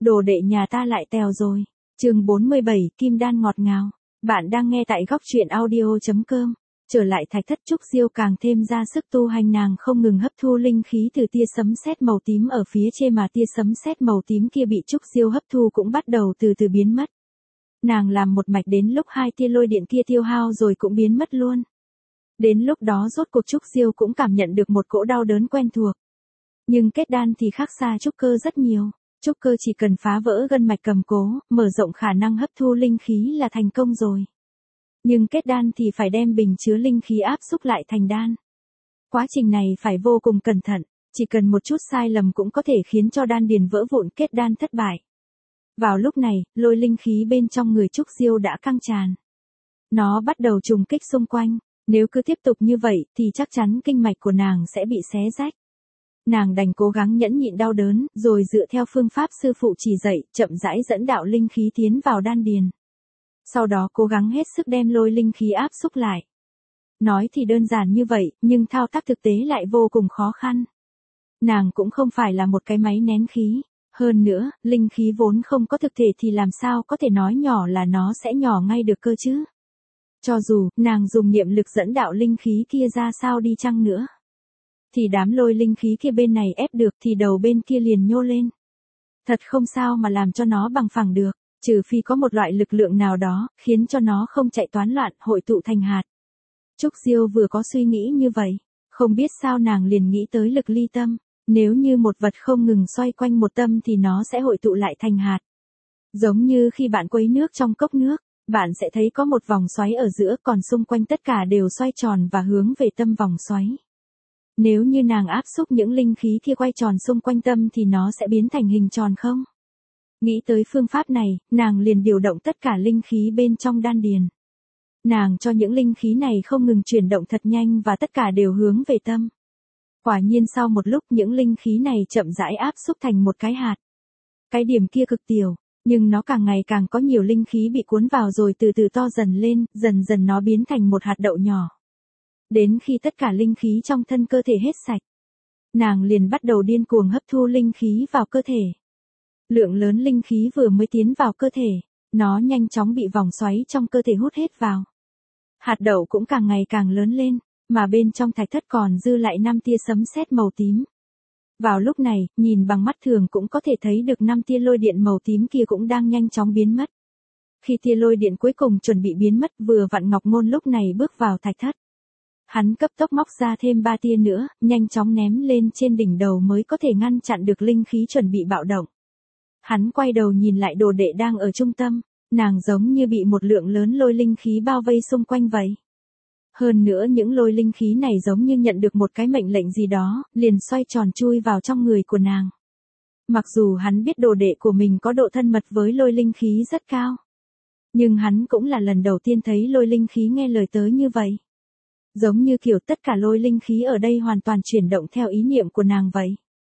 đồ đệ nhà ta lại tèo rồi. Chương 47, Kim Đan ngọt ngào. Bạn đang nghe tại góc truyện audio.com. Trở lại thạch thất, Trúc Diêu càng thêm ra sức tu hành, nàng không ngừng hấp thu linh khí từ tia sấm sét màu tím ở phía trên, mà tia sấm sét màu tím kia bị Trúc Diêu hấp thu cũng bắt đầu từ từ biến mất. Nàng làm một mạch đến lúc hai tia lôi điện kia tiêu hao rồi cũng biến mất luôn. Đến lúc đó rốt cuộc Trúc Diêu cũng cảm nhận được một cỗ đau đớn quen thuộc. Nhưng kết đan thì khác xa trúc cơ rất nhiều. Trúc cơ chỉ cần phá vỡ gân mạch cầm cố, mở rộng khả năng hấp thu linh khí là thành công rồi. Nhưng kết đan thì phải đem bình chứa linh khí áp xúc lại thành đan. Quá trình này phải vô cùng cẩn thận, chỉ cần một chút sai lầm cũng có thể khiến cho đan điền vỡ vụn, kết đan thất bại. Vào lúc này, lôi linh khí bên trong người Trúc Diêu đã căng tràn. Nó bắt đầu trùng kích xung quanh, nếu cứ tiếp tục như vậy thì chắc chắn kinh mạch của nàng sẽ bị xé rách. Nàng đành cố gắng nhẫn nhịn đau đớn, rồi dựa theo phương pháp sư phụ chỉ dạy, chậm rãi dẫn đạo linh khí tiến vào đan điền. Sau đó cố gắng hết sức đem lôi linh khí áp xúc lại. Nói thì đơn giản như vậy, nhưng thao tác thực tế lại vô cùng khó khăn. Nàng cũng không phải là một cái máy nén khí. Hơn nữa, linh khí vốn không có thực thể thì làm sao có thể nói nhỏ là nó sẽ nhỏ ngay được cơ chứ. Cho dù, nàng dùng niệm lực dẫn đạo linh khí kia ra sao đi chăng nữa, thì đám lôi linh khí kia bên này ép được thì đầu bên kia liền nhô lên. Thật không sao mà làm cho nó bằng phẳng được, trừ phi có một loại lực lượng nào đó, khiến cho nó không chạy toán loạn, hội tụ thành hạt. Trúc Diêu vừa có suy nghĩ như vậy, không biết sao nàng liền nghĩ tới lực ly tâm. Nếu như một vật không ngừng xoay quanh một tâm thì nó sẽ hội tụ lại thành hạt. Giống như khi bạn quấy nước trong cốc nước, bạn sẽ thấy có một vòng xoáy ở giữa, còn xung quanh tất cả đều xoay tròn và hướng về tâm vòng xoáy. Nếu như nàng áp xúc những linh khí kia quay tròn xung quanh tâm thì nó sẽ biến thành hình tròn không? Nghĩ tới phương pháp này, nàng liền điều động tất cả linh khí bên trong đan điền. Nàng cho những linh khí này không ngừng chuyển động thật nhanh và tất cả đều hướng về tâm. Quả nhiên sau một lúc những linh khí này chậm rãi áp xúc thành một cái hạt. Cái điểm kia cực tiểu, nhưng nó càng ngày càng có nhiều linh khí bị cuốn vào rồi từ từ to dần lên, dần dần nó biến thành một hạt đậu nhỏ. Đến khi tất cả linh khí trong thân cơ thể hết sạch, nàng liền bắt đầu điên cuồng hấp thu linh khí vào cơ thể. Lượng lớn linh khí vừa mới tiến vào cơ thể, nó nhanh chóng bị vòng xoáy trong cơ thể hút hết vào. Hạt đậu cũng càng ngày càng lớn lên, mà bên trong thạch thất còn dư lại 5 tia sấm sét màu tím. Vào lúc này, nhìn bằng mắt thường cũng có thể thấy được 5 tia lôi điện màu tím kia cũng đang nhanh chóng biến mất. Khi tia lôi điện cuối cùng chuẩn bị biến mất, vừa vặn Ngọc Ngôn lúc này bước vào thạch thất. Hắn cấp tốc móc ra thêm 3 tia nữa, nhanh chóng ném lên trên đỉnh đầu mới có thể ngăn chặn được linh khí chuẩn bị bạo động. Hắn quay đầu nhìn lại đồ đệ đang ở trung tâm, nàng giống như bị một lượng lớn lôi linh khí bao vây xung quanh vậy. Hơn nữa những lôi linh khí này giống như nhận được một cái mệnh lệnh gì đó, liền xoay tròn chui vào trong người của nàng. Mặc dù hắn biết đồ đệ của mình có độ thân mật với lôi linh khí rất cao, nhưng hắn cũng là lần đầu tiên thấy lôi linh khí nghe lời tới như vậy. Giống như kiểu tất cả lôi linh khí ở đây hoàn toàn chuyển động theo ý niệm của nàng vậy.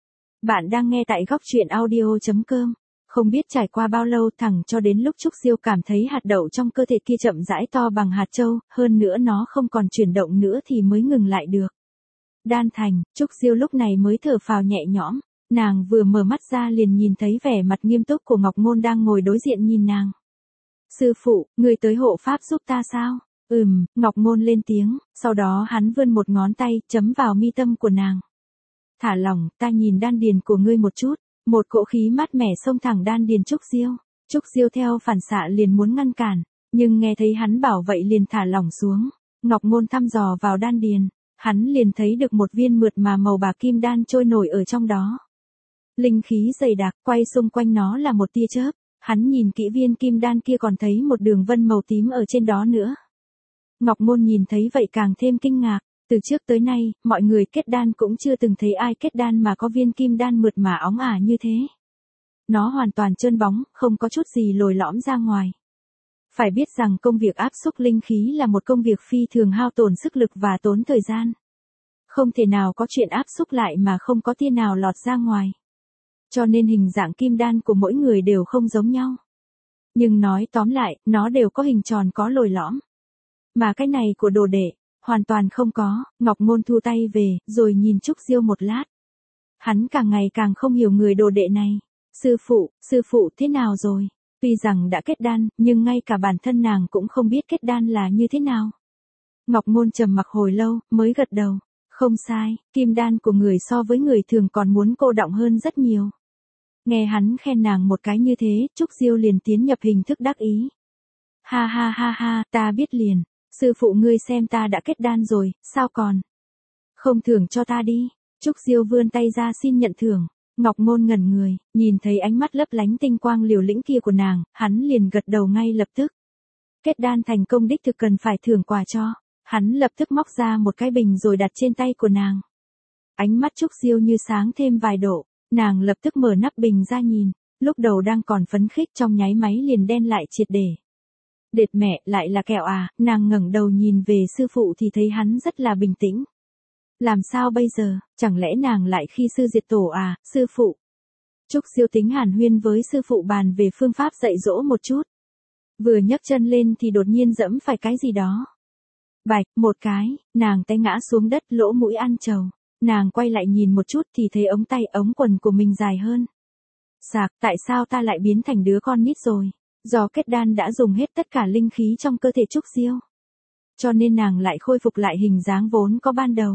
Bạn đang nghe tại góc truyện audio.com. Không biết trải qua bao lâu thẳng cho đến lúc Trúc Diêu cảm thấy hạt đậu trong cơ thể kia chậm rãi to bằng hạt châu, hơn nữa nó không còn chuyển động nữa thì mới ngừng lại được. Đan thành, Trúc Diêu lúc này mới thở phào nhẹ nhõm, nàng vừa mở mắt ra liền nhìn thấy vẻ mặt nghiêm túc của Ngọc Ngôn đang ngồi đối diện nhìn nàng. Sư phụ, người tới hộ pháp giúp ta sao? Ngọc Ngôn lên tiếng, sau đó hắn vươn một ngón tay, chấm vào mi tâm của nàng. Thả lỏng, ta nhìn đan điền của ngươi một chút. Một cỗ khí mát mẻ xông thẳng đan điền Trúc Diêu. Trúc Diêu theo phản xạ liền muốn ngăn cản, nhưng nghe thấy hắn bảo vậy liền thả lỏng xuống. Ngọc Ngôn thăm dò vào đan điền, hắn liền thấy được một viên mượt mà màu bạc kim đan trôi nổi ở trong đó. Linh khí dày đặc, quay xung quanh nó là một tia chớp, hắn nhìn kỹ viên kim đan kia còn thấy một đường vân màu tím ở trên đó nữa. Ngọc Ngôn nhìn thấy vậy càng thêm kinh ngạc. Từ trước tới nay, mọi người kết đan cũng chưa từng thấy ai kết đan mà có viên kim đan mượt mà óng ả như thế. Nó hoàn toàn trơn bóng, không có chút gì lồi lõm ra ngoài. Phải biết rằng công việc áp xúc linh khí là một công việc phi thường hao tổn sức lực và tốn thời gian. Không thể nào có chuyện áp xúc lại mà không có tia nào lọt ra ngoài. Cho nên hình dạng kim đan của mỗi người đều không giống nhau. Nhưng nói tóm lại, nó đều có hình tròn có lồi lõm. Mà cái này của đồ đệ, hoàn toàn không có. Ngọc Ngôn thu tay về, rồi nhìn Trúc Diêu một lát. Hắn càng ngày càng không hiểu người đồ đệ này. Sư phụ thế nào rồi? Tuy rằng đã kết đan, nhưng ngay cả bản thân nàng cũng không biết kết đan là như thế nào. Ngọc Ngôn trầm mặc hồi lâu, mới gật đầu. Không sai, kim đan của người so với người thường còn muốn cô đọng hơn rất nhiều. Nghe hắn khen nàng một cái như thế, Trúc Diêu liền tiến nhập hình thức đắc ý. Ha ha ha ha, ta biết liền. Sư phụ ngươi xem ta đã kết đan rồi, sao còn? Không thưởng cho ta đi. Trúc Diêu vươn tay ra xin nhận thưởng. Ngọc Ngôn ngẩn người, nhìn thấy ánh mắt lấp lánh tinh quang liều lĩnh kia của nàng, hắn liền gật đầu ngay lập tức. Kết đan thành công đích thực cần phải thưởng quà cho. Hắn lập tức móc ra một cái bình rồi đặt trên tay của nàng. Ánh mắt Trúc Diêu như sáng thêm vài độ, nàng lập tức mở nắp bình ra nhìn, lúc đầu đang còn phấn khích trong nháy máy liền đen lại triệt để. Đệt mẹ, lại là kẹo à? Nàng ngẩng đầu nhìn về sư phụ thì thấy hắn rất là bình tĩnh. Làm sao bây giờ, chẳng lẽ nàng lại khi sư diệt tổ à, sư phụ? Trúc Diêu tính hàn huyên với sư phụ bàn về phương pháp dạy dỗ một chút. Vừa nhấc chân lên thì đột nhiên dẫm phải cái gì đó. Bạch, một cái, nàng té ngã xuống đất, lỗ mũi ăn trầu. Nàng quay lại nhìn một chút thì thấy ống tay ống quần của mình dài hơn. Sạc, tại sao ta lại biến thành đứa con nít rồi? Do kết đan đã dùng hết tất cả linh khí trong cơ thể Trúc Diêu. Cho nên nàng lại khôi phục lại hình dáng vốn có ban đầu.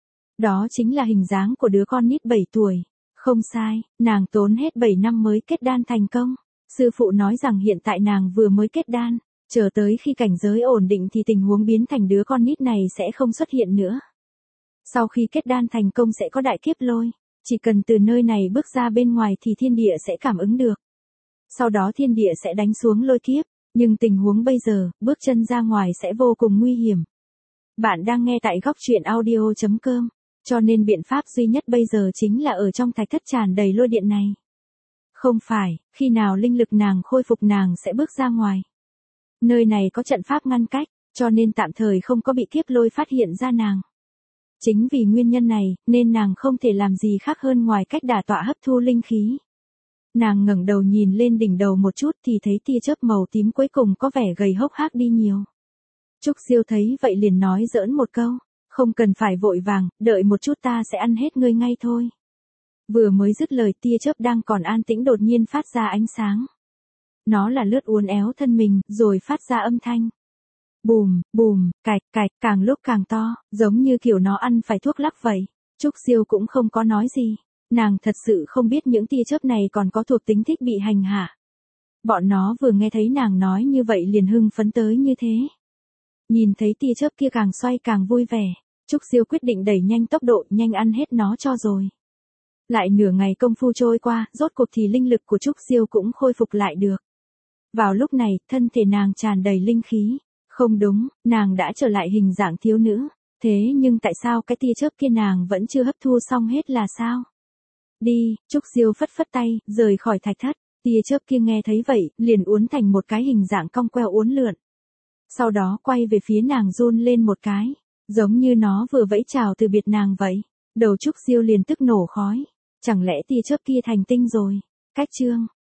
Đó chính là hình dáng của đứa con nít 7 tuổi. Không sai, nàng tốn hết 7 năm mới kết đan thành công. Sư phụ nói rằng hiện tại nàng vừa mới kết đan, chờ tới khi cảnh giới ổn định thì tình huống biến thành đứa con nít này sẽ không xuất hiện nữa. Sau khi kết đan thành công sẽ có đại kiếp lôi, chỉ cần từ nơi này bước ra bên ngoài thì thiên địa sẽ cảm ứng được. Sau đó thiên địa sẽ đánh xuống lôi kiếp, nhưng tình huống bây giờ, bước chân ra ngoài sẽ vô cùng nguy hiểm. Bạn đang nghe tại góc truyện audio.com, cho nên biện pháp duy nhất bây giờ chính là ở trong thạch thất tràn đầy lôi điện này. Không phải, khi nào linh lực nàng khôi phục nàng sẽ bước ra ngoài. Nơi này có trận pháp ngăn cách, cho nên tạm thời không có bị kiếp lôi phát hiện ra nàng. Chính vì nguyên nhân này, nên nàng không thể làm gì khác hơn ngoài cách đả tọa hấp thu linh khí. Nàng ngẩng đầu nhìn lên đỉnh đầu một chút thì thấy tia chớp màu tím cuối cùng có vẻ gầy hốc hác đi nhiều. Trúc Diêu thấy vậy liền nói giỡn một câu, không cần phải vội vàng, đợi một chút ta sẽ ăn hết ngươi ngay thôi. Vừa mới dứt lời tia chớp đang còn an tĩnh đột nhiên phát ra ánh sáng. Nó là lướt uốn éo thân mình, rồi phát ra âm thanh. Bùm, bùm, cạch, cạch, càng lúc càng to, giống như kiểu nó ăn phải thuốc lắc vậy. Trúc Diêu cũng không có nói gì. Nàng thật sự không biết những tia chớp này còn có thuộc tính thích bị hành hạ. Bọn nó vừa nghe thấy nàng nói như vậy liền hưng phấn tới như thế. Nhìn thấy tia chớp kia càng xoay càng vui vẻ, Trúc Diêu quyết định đẩy nhanh tốc độ, nhanh ăn hết nó cho rồi. Lại nửa ngày công phu trôi qua, rốt cuộc thì linh lực của Trúc Diêu cũng khôi phục lại được. Vào lúc này, thân thể nàng tràn đầy linh khí. Không đúng, nàng đã trở lại hình dạng thiếu nữ. Thế nhưng tại sao cái tia chớp kia nàng vẫn chưa hấp thu xong hết là sao? Đi, Trúc Diêu phất phất tay, rời khỏi thạch thất. Tia chớp kia nghe thấy vậy, liền uốn thành một cái hình dạng cong queo uốn lượn. Sau đó quay về phía nàng run lên một cái, giống như nó vừa vẫy chào từ biệt nàng vậy. Đầu Trúc Diêu liền tức nổ khói. Chẳng lẽ tia chớp kia thành tinh rồi? Cách chương